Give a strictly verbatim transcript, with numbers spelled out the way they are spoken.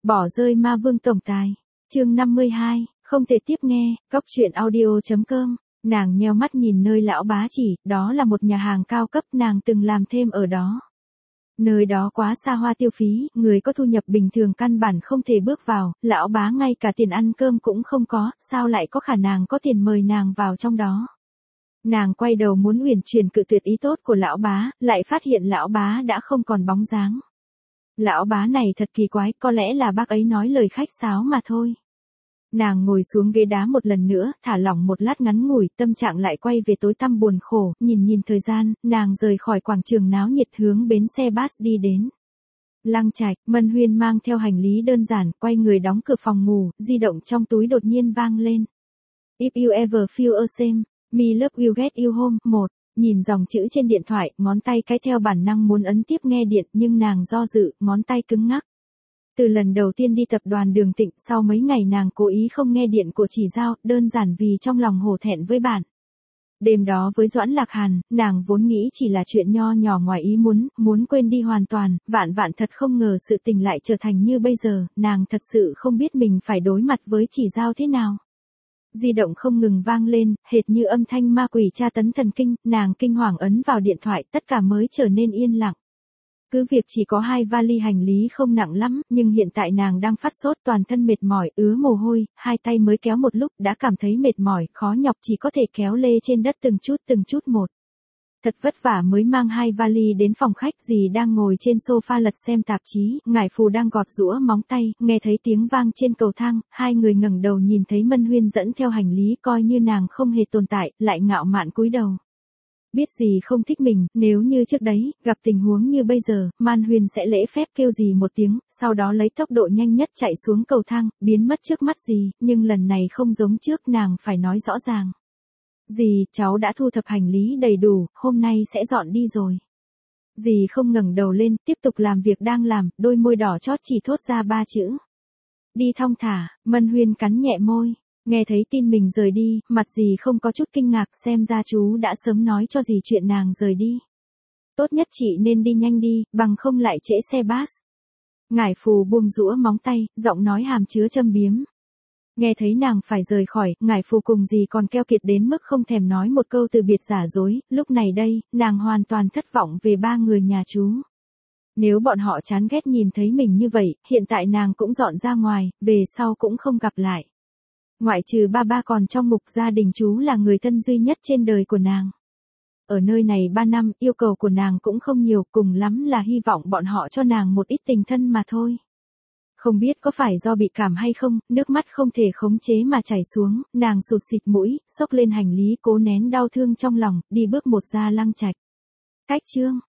Bỏ rơi ma vương tổng tài. Chương năm mươi hai, không thể tiếp nghe, cóc truyện audio chấm com. Nàng nheo mắt nhìn nơi lão bá chỉ, đó là một nhà hàng cao cấp nàng từng làm thêm ở đó. Nơi đó quá xa hoa tiêu phí, người có thu nhập bình thường căn bản không thể bước vào, lão bá ngay cả tiền ăn cơm cũng không có, sao lại có khả năng có tiền mời nàng vào trong đó. Nàng quay đầu muốn uyển chuyển cự tuyệt ý tốt của lão bá, lại phát hiện lão bá đã không còn bóng dáng. Lão bá này thật kỳ quái, có lẽ là bác ấy nói lời khách sáo mà thôi. Nàng ngồi xuống ghế đá một lần nữa, thả lỏng một lát ngắn ngủi, tâm trạng lại quay về tối tăm buồn khổ, nhìn nhìn thời gian, nàng rời khỏi quảng trường náo nhiệt hướng bến xe bus đi đến. Lăng Trạch, Mân Huyên mang theo hành lý đơn giản, quay người đóng cửa phòng ngủ, di động trong túi đột nhiên vang lên. If you ever feel ashamed, me love you get you home, một. Nhìn dòng chữ trên điện thoại, ngón tay cái theo bản năng muốn ấn tiếp nghe điện, nhưng nàng do dự, ngón tay cứng ngắc. Từ lần đầu tiên đi tập đoàn Đường Tịnh, sau mấy ngày nàng cố ý không nghe điện của Chỉ Giao, đơn giản vì trong lòng hổ thẹn với bạn. Đêm đó với Doãn Lạc Hàn, nàng vốn nghĩ chỉ là chuyện nho nhỏ ngoài ý muốn, muốn quên đi hoàn toàn, vạn vạn thật không ngờ sự tình lại trở thành như bây giờ, nàng thật sự không biết mình phải đối mặt với Chỉ Giao thế nào. Di động không ngừng vang lên, hệt như âm thanh ma quỷ tra tấn thần kinh, nàng kinh hoàng ấn vào điện thoại, tất cả mới trở nên yên lặng. Cứ việc chỉ có hai vali hành lý không nặng lắm, nhưng hiện tại nàng đang phát sốt, toàn thân mệt mỏi, ứa mồ hôi, hai tay mới kéo một lúc đã cảm thấy mệt mỏi, khó nhọc, chỉ có thể kéo lê trên đất từng chút từng chút một. Thật vất vả mới mang hai vali đến phòng khách, dì đang ngồi trên sofa lật xem tạp chí, ngải phù đang gọt giũa móng tay, nghe thấy tiếng vang trên cầu thang, hai người ngẩng đầu nhìn thấy Mân Huyên dẫn theo hành lý, coi như nàng không hề tồn tại, lại ngạo mạn cúi đầu. Biết gì không thích mình, nếu như trước đấy, gặp tình huống như bây giờ, Man Huyên sẽ lễ phép kêu gì một tiếng, sau đó lấy tốc độ nhanh nhất chạy xuống cầu thang, biến mất trước mắt gì, nhưng lần này không giống trước, nàng phải nói rõ ràng. Dì, cháu đã thu thập hành lý đầy đủ, hôm nay sẽ dọn đi rồi. Dì không ngẩng đầu lên, tiếp tục làm việc đang làm, đôi môi đỏ chót chỉ thốt ra ba chữ. Đi thong thả. Mân Huyên cắn nhẹ môi. Nghe thấy tin mình rời đi, mặt dì không có chút kinh ngạc, xem ra chú đã sớm nói cho dì chuyện nàng rời đi. Tốt nhất chị nên đi nhanh đi, bằng không lại trễ xe bus. Ngải phù buông giũa móng tay, giọng nói hàm chứa châm biếm. Nghe thấy nàng phải rời khỏi, ngải phù cùng dì còn keo kiệt đến mức không thèm nói một câu từ biệt giả dối, lúc này đây, nàng hoàn toàn thất vọng về ba người nhà chú. Nếu bọn họ chán ghét nhìn thấy mình như vậy, hiện tại nàng cũng dọn ra ngoài, về sau cũng không gặp lại. Ngoại trừ ba ba còn trong mục gia đình chú là người thân duy nhất trên đời của nàng. Ở nơi này ba năm, yêu cầu của nàng cũng không nhiều, cùng lắm là hy vọng bọn họ cho nàng một ít tình thân mà thôi. Không biết có phải do bị cảm hay không, nước mắt không thể khống chế mà chảy xuống, nàng sụt xịt mũi, xốc lên hành lý cố nén đau thương trong lòng, đi bước một ra Lăng Trạch. Cách chương.